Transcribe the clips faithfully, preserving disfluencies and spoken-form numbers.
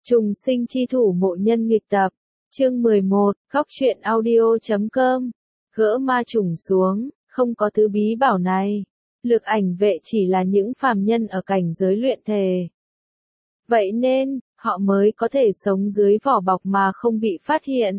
Trùng sinh chi thủ mộ nhân nghịch tập, chương mười một, góc truyện audio chấm com, gỡ ma trùng xuống, không có thứ bí bảo này. Lực ảnh vệ chỉ là những phàm nhân ở cảnh giới luyện thể. Vậy nên, họ mới có thể sống dưới vỏ bọc mà không bị phát hiện.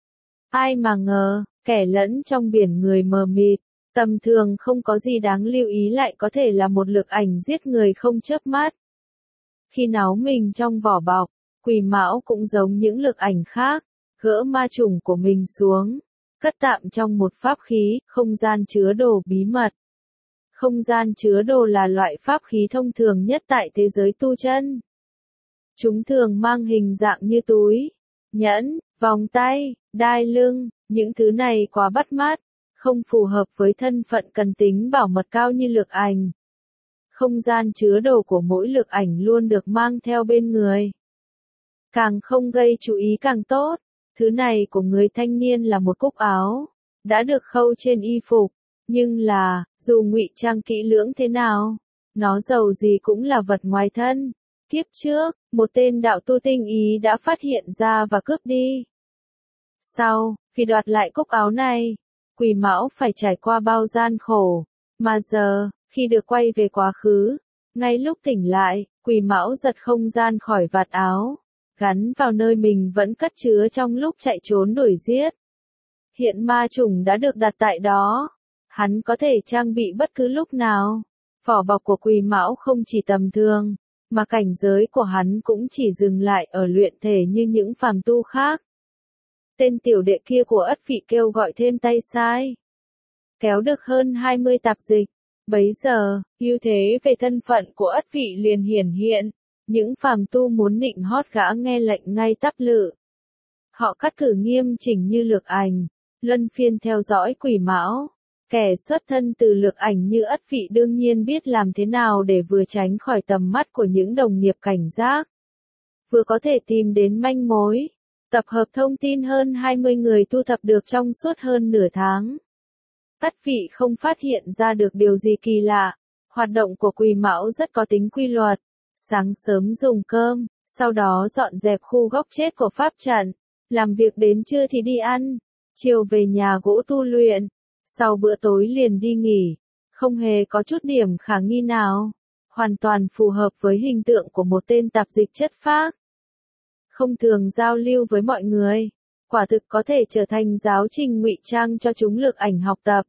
Ai mà ngờ, kẻ lẫn trong biển người mờ mịt, tầm thường không có gì đáng lưu ý lại có thể là một lực ảnh giết người không chớp mắt. Khi náu mình trong vỏ bọc, Quỷ Mão cũng giống những lực ảnh khác, gỡ ma trùng của mình xuống, cất tạm trong một pháp khí, không gian chứa đồ bí mật. Không gian chứa đồ là loại pháp khí thông thường nhất tại thế giới tu chân. Chúng thường mang hình dạng như túi, nhẫn, vòng tay, đai lưng, những thứ này quá bắt mắt, không phù hợp với thân phận cần tính bảo mật cao như lực ảnh. Không gian chứa đồ của mỗi lực ảnh luôn được mang theo bên người. Càng không gây chú ý càng tốt. Thứ này của người thanh niên là một cúc áo, đã được khâu trên y phục, nhưng là, dù ngụy trang kỹ lưỡng thế nào, nó dầu gì cũng là vật ngoài thân. Kiếp trước, một tên đạo tu tinh ý đã phát hiện ra và cướp đi. Sau, vì đoạt lại cúc áo này, Quỷ Mão phải trải qua bao gian khổ, mà giờ, khi được quay về quá khứ, ngay lúc tỉnh lại, Quỷ Mão giật không gian khỏi vạt áo, gắn vào nơi mình vẫn cất chứa trong lúc chạy trốn đuổi giết. Hiện ma trùng đã được đặt tại đó, hắn có thể trang bị bất cứ lúc nào. Vỏ bọc của Quỷ Mão không chỉ tầm thường, mà cảnh giới của hắn cũng chỉ dừng lại ở luyện thể như những phàm tu khác. Tên tiểu đệ kia của Ất Vị kêu gọi thêm tay sai, kéo được hơn hai mươi tạp dịch. Bấy giờ, ưu thế về thân phận của Ất Vị liền hiển hiện. Những phàm tu muốn nịnh hót gã nghe lệnh ngay tắp lự. Họ cắt cử nghiêm chỉnh như lực ảnh, luân phiên theo dõi Quỷ Mão. Kẻ xuất thân từ lực ảnh như Ất Vị đương nhiên biết làm thế nào để vừa tránh khỏi tầm mắt của những đồng nghiệp cảnh giác, vừa có thể tìm đến manh mối, tập hợp thông tin hơn hai mươi người thu thập được trong suốt hơn nửa tháng. Ất Vị không phát hiện ra được điều gì kỳ lạ, hoạt động của Quỷ Mão rất có tính quy luật. Sáng sớm dùng cơm, sau đó dọn dẹp khu góc chết của pháp trận, làm việc đến trưa thì đi ăn, chiều về nhà gỗ tu luyện, sau bữa tối liền đi nghỉ, không hề có chút điểm khả nghi nào, hoàn toàn phù hợp với hình tượng của một tên tạp dịch chất phác. Không thường giao lưu với mọi người, quả thực có thể trở thành giáo trình ngụy trang cho chúng lực ảnh học tập.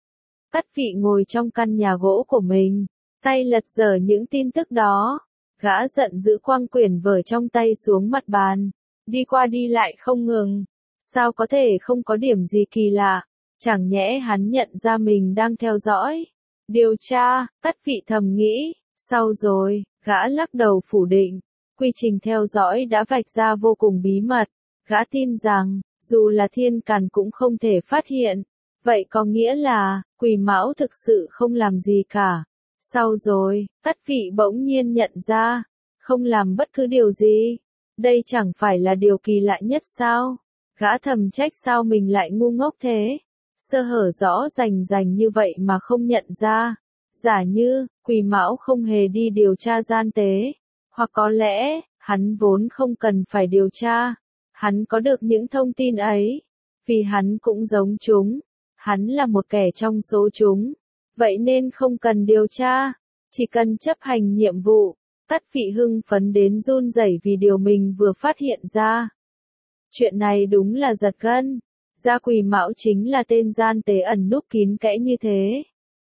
Ất Vị ngồi trong căn nhà gỗ của mình, tay lật dở những tin tức đó. Gã giận dữ quăng quyển vở trong tay xuống mặt bàn, đi qua đi lại không ngừng. Sao có thể không có điểm gì kỳ lạ? Chẳng nhẽ hắn nhận ra mình đang theo dõi, điều tra? Ất Vị thầm nghĩ. Sau rồi, gã lắc đầu phủ định. Quy trình theo dõi đã vạch ra vô cùng bí mật. Gã tin rằng, dù là thiên càn cũng không thể phát hiện. Vậy có nghĩa là, Quỷ Mão thực sự không làm gì cả. Sau rồi, Ất Vị bỗng nhiên nhận ra, không làm bất cứ điều gì. Đây chẳng phải là điều kỳ lạ nhất sao? Gã thầm trách sao mình lại ngu ngốc thế. Sơ hở rõ rành rành như vậy mà không nhận ra. Giả như, Quỷ Mão không hề đi điều tra gian tế. Hoặc có lẽ, hắn vốn không cần phải điều tra. Hắn có được những thông tin ấy. Vì hắn cũng giống chúng. Hắn là một kẻ trong số chúng. Vậy nên không cần điều tra, chỉ cần chấp hành nhiệm vụ. Ất Vị hưng phấn đến run rẩy vì điều mình vừa phát hiện ra. Chuyện này đúng là giật gân. Ra Quỷ Mão chính là tên gian tế ẩn núp kín kẽ như thế.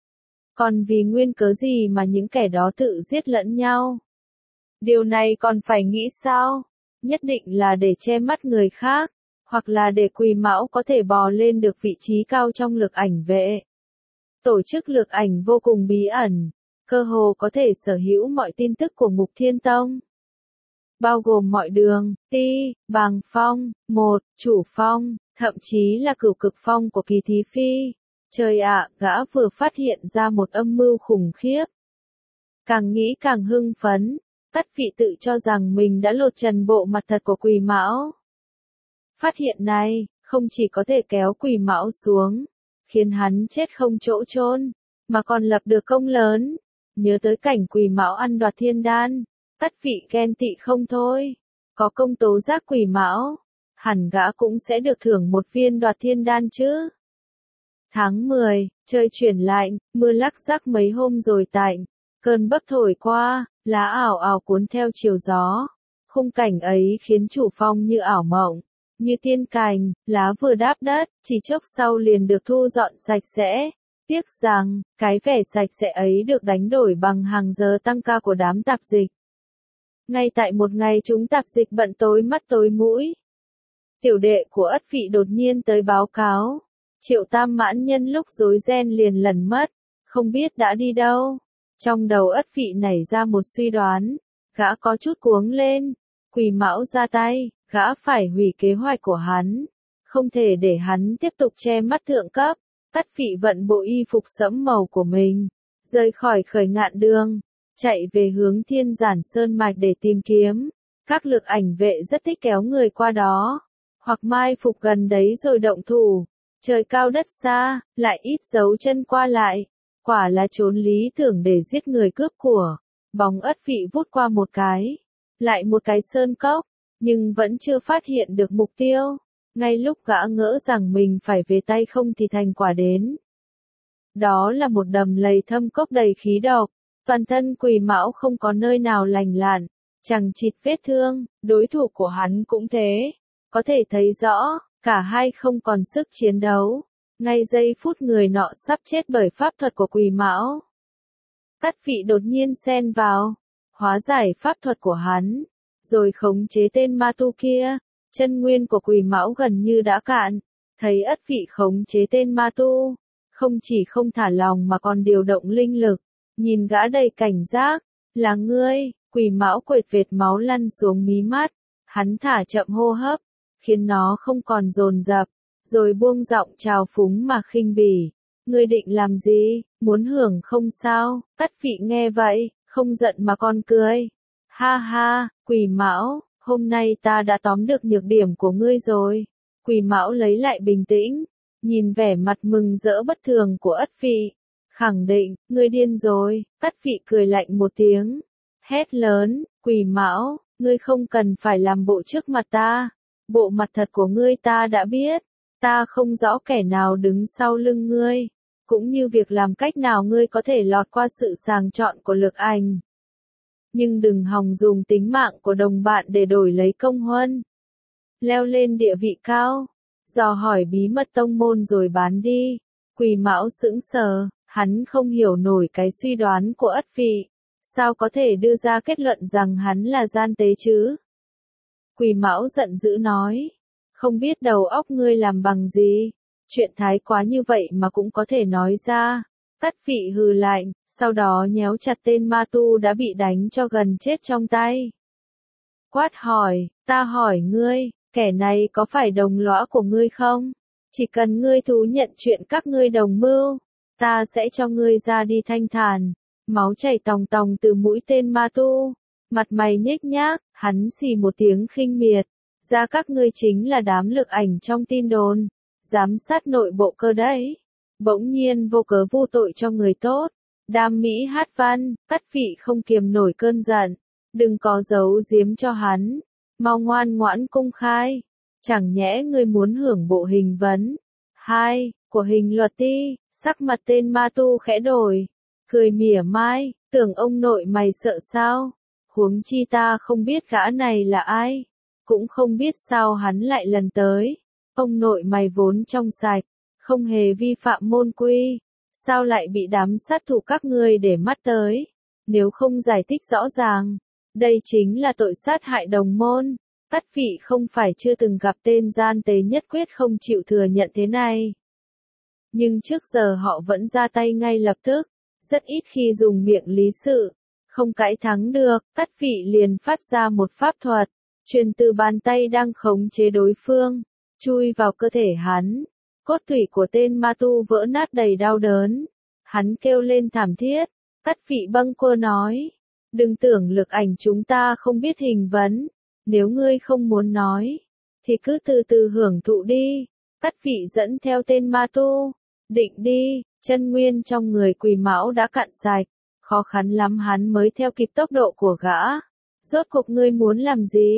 Còn vì nguyên cớ gì mà những kẻ đó tự giết lẫn nhau? Điều này còn phải nghĩ sao? Nhất định là để che mắt người khác, hoặc là để Quỷ Mão có thể bò lên được vị trí cao trong lực ảnh vệ. Tổ chức lực ảnh vô cùng bí ẩn, cơ hồ có thể sở hữu mọi tin tức của Ngục Thiên Tông. Bao gồm mọi đường, ti, bàng phong, một, chủ phong, thậm chí là cửu cực phong của Kỳ Thí Phi. Trời ạ, gã vừa phát hiện ra một âm mưu khủng khiếp. Càng nghĩ càng hưng phấn, Ất Vị tự cho rằng mình đã lột trần bộ mặt thật của Quỷ Mão. Phát hiện này, không chỉ có thể kéo Quỷ Mão xuống, khiến hắn chết không chỗ chôn, mà còn lập được công lớn. Nhớ tới cảnh Quỷ Mão ăn đoạt thiên đan, Ất Vị ghen tị không thôi. có công tố giác quỷ mão, hẳn gã cũng sẽ được thưởng một viên đoạt thiên đan chứ. Tháng mười, trời chuyển lạnh, mưa lắc rắc mấy hôm rồi tạnh, cơn bấc thổi qua, lá ảo ảo cuốn theo chiều gió. Khung cảnh ấy khiến chủ phong như ảo mộng, như tiên cành, lá vừa đáp đất, chỉ chốc sau liền được thu dọn sạch sẽ. Tiếc rằng, cái vẻ sạch sẽ ấy được đánh đổi bằng hàng giờ tăng ca của đám tạp dịch. Ngay tại một ngày chúng tạp dịch bận tối mắt tối mũi, tiểu đệ của Ất Phị đột nhiên tới báo cáo. Triệu Tam Mãn nhân lúc rối ren liền lẩn mất, không biết đã đi đâu. Trong đầu Ất Phị nảy ra một suy đoán, gã có chút cuống lên. Quỷ Mão ra tay, gã phải hủy kế hoạch của hắn, không thể để hắn tiếp tục che mắt thượng cấp. Ất Phị vận bộ y phục sẫm màu của mình, rời khỏi Khởi Ngạn Đường, chạy về hướng Thiên Giản Sơn Mạch để tìm kiếm. Các lực ảnh vệ rất thích kéo người qua đó, hoặc mai phục gần đấy rồi động thủ. Trời cao đất xa, lại ít dấu chân qua lại, quả là trốn lý tưởng để giết người cướp của. Bóng Ất Phị vút qua một cái, lại một cái sơn cốc, nhưng vẫn chưa phát hiện được mục tiêu. Ngay lúc gã ngỡ rằng mình phải về tay không thì thành quả đến. Đó là một đầm lầy thâm cốc đầy khí độc, toàn thân Quỷ Mão không có nơi nào lành lặn, chẳng chịt vết thương, đối thủ của hắn cũng thế. Có thể thấy rõ, cả hai không còn sức chiến đấu. Ngay giây phút người nọ sắp chết bởi pháp thuật của Quỷ Mão, Ất Phị đột nhiên xen vào, hóa giải pháp thuật của hắn, rồi khống chế tên ma tu kia. Chân nguyên của Quỷ Mão gần như đã cạn, thấy Ất Phị khống chế tên ma tu, không chỉ không thả lòng mà còn điều động linh lực, nhìn gã đầy cảnh giác. Là ngươi. Quỷ Mão quệt vệt máu lăn xuống mí mắt, hắn thả chậm hô hấp, khiến nó không còn dồn dập, rồi buông giọng trào phúng mà khinh bỉ. Ngươi định làm gì, muốn hưởng không sao? Ất Phị nghe vậy, không giận mà còn cười. Ha ha, Quỷ Mão, hôm nay ta đã tóm được nhược điểm của ngươi rồi. Quỷ Mão lấy lại bình tĩnh, nhìn vẻ mặt mừng rỡ bất thường của Ất Phị, khẳng định, ngươi điên rồi. Ất Phị cười lạnh một tiếng, hét lớn, Quỷ Mão, ngươi không cần phải làm bộ trước mặt ta. Bộ mặt thật của ngươi ta đã biết, ta không rõ kẻ nào đứng sau lưng ngươi, cũng như việc làm cách nào ngươi có thể lọt qua sự sàng chọn của lực ảnh. Nhưng đừng hòng dùng tính mạng của đồng bạn để đổi lấy công huân. Leo lên địa vị cao, dò hỏi bí mật tông môn rồi bán đi. Quỷ Mão sững sờ, hắn không hiểu nổi cái suy đoán của Ất Phị. Sao có thể đưa ra kết luận rằng hắn là gian tế chứ? Quỷ Mão giận dữ nói, không biết đầu óc ngươi làm bằng gì, chuyện thái quá như vậy mà cũng có thể nói ra. Ất Phị hừ lạnh, sau đó nhéo chặt tên ma tu đã bị đánh cho gần chết trong tay. Quát hỏi, ta hỏi ngươi, kẻ này có phải đồng lõa của ngươi không? Chỉ cần ngươi thú nhận chuyện các ngươi đồng mưu, ta sẽ cho ngươi ra đi thanh thản. Máu chảy tòng tòng từ mũi tên ma tu, mặt mày nhếch nhác, hắn xì một tiếng khinh miệt, ra các ngươi chính là đám lực ảnh trong tin đồn, giám sát nội bộ cơ đấy. Bỗng nhiên vô cớ vu tội cho người tốt, đam mỹ hát văn. Ất Phị không kiềm nổi cơn giận, đừng có giấu giếm cho hắn, mau ngoan ngoãn công khai, chẳng nhẽ ngươi muốn hưởng bộ hình vấn hai của hình luật ti? Sắc mặt tên ma tu khẽ đổi, cười mỉa mai, tưởng ông nội mày sợ sao? Huống chi ta không biết gã này là ai, cũng không biết sao hắn lại lần tới. Ông nội mày vốn trong sạch, không hề vi phạm môn quy, sao lại bị đám sát thủ các ngươi để mắt tới? Nếu không giải thích rõ ràng, đây chính là tội sát hại đồng môn. Ất Phị không phải chưa từng gặp tên gian tế nhất quyết không chịu thừa nhận thế này. Nhưng trước giờ họ vẫn ra tay ngay lập tức, rất ít khi dùng miệng lý sự. Không cãi thắng được, Ất Phị liền phát ra một pháp thuật, truyền từ bàn tay đang khống chế đối phương, chui vào cơ thể hắn. Cốt tủy của tên ma tu vỡ nát đầy đau đớn. Hắn kêu lên thảm thiết. Ất Phị bâng quơ nói, đừng tưởng lực ảnh chúng ta không biết hình vấn. Nếu ngươi không muốn nói, thì cứ từ từ hưởng thụ đi. Ất Phị dẫn theo tên ma tu, định đi. Chân nguyên trong người Quỷ Mão đã cạn sạch, khó khăn lắm hắn mới theo kịp tốc độ của gã. Rốt cuộc ngươi muốn làm gì?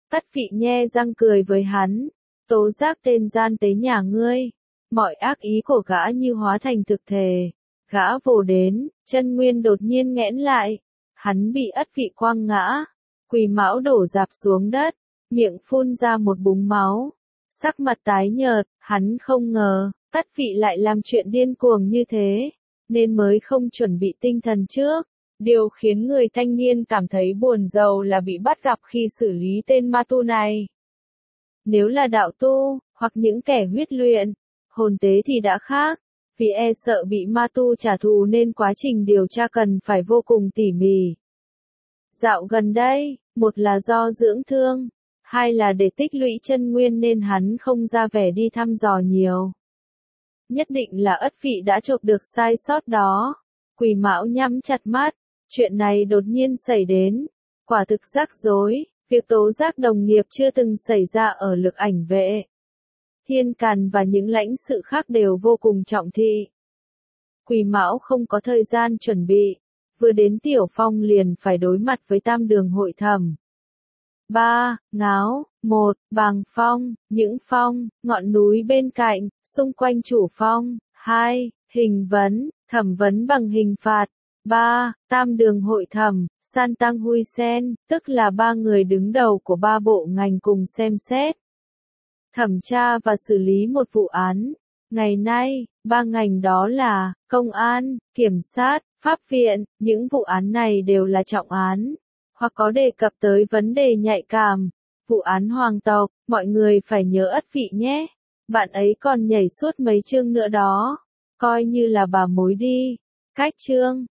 Ất Phị nhe răng cười với hắn, tố giác tên gian tế nhà ngươi. Mọi ác ý của gã như hóa thành thực thể. Gã vồ đến, chân nguyên đột nhiên nghẽn lại. Hắn bị Ất Phị quăng ngã. Quỳ Mão đổ rạp xuống đất, miệng phun ra một búng máu. Sắc mặt tái nhợt, hắn không ngờ, Ất Phị lại làm chuyện điên cuồng như thế, nên mới không chuẩn bị tinh thần trước. Điều khiến người thanh niên cảm thấy buồn rầu là bị bắt gặp khi xử lý tên ma tu này. Nếu là đạo tu, hoặc những kẻ huyết luyện, hồn tế thì đã khác, vì e sợ bị ma tu trả thù nên quá trình điều tra cần phải vô cùng tỉ mỉ. Dạo gần đây, một là do dưỡng thương, hai là để tích lũy chân nguyên nên hắn không ra vẻ đi thăm dò nhiều. Nhất định là Ất Phị đã chộp được sai sót đó. Quỳ Mão nhắm chặt mắt, chuyện này đột nhiên xảy đến, quả thực rắc rối, việc tố giác đồng nghiệp chưa từng xảy ra ở Lực Ảnh Vệ. Thiên Càn và những lãnh sự khác đều vô cùng trọng thị. Quỳ Mão không có thời gian chuẩn bị, vừa đến Tiểu Phong liền phải đối mặt với tam đường hội thẩm. ba. Ngáo. một. Bàng Phong, những phong, ngọn núi bên cạnh, xung quanh chủ phong. hai. Hình vấn, thẩm vấn bằng hình phạt. ba. Tam đường hội thẩm, San Tăng Hui Sen, tức là ba người đứng đầu của ba bộ ngành cùng xem xét, thẩm tra và xử lý một vụ án. Ngày nay, ba ngành đó là công an, kiểm sát, pháp viện. Những vụ án này đều là trọng án, hoặc có đề cập tới vấn đề nhạy cảm. Vụ án hoàng tộc, mọi người phải nhớ Ất Phị nhé. Bạn ấy còn nhảy suốt mấy chương nữa đó. Coi như là bà mối đi. Cách chương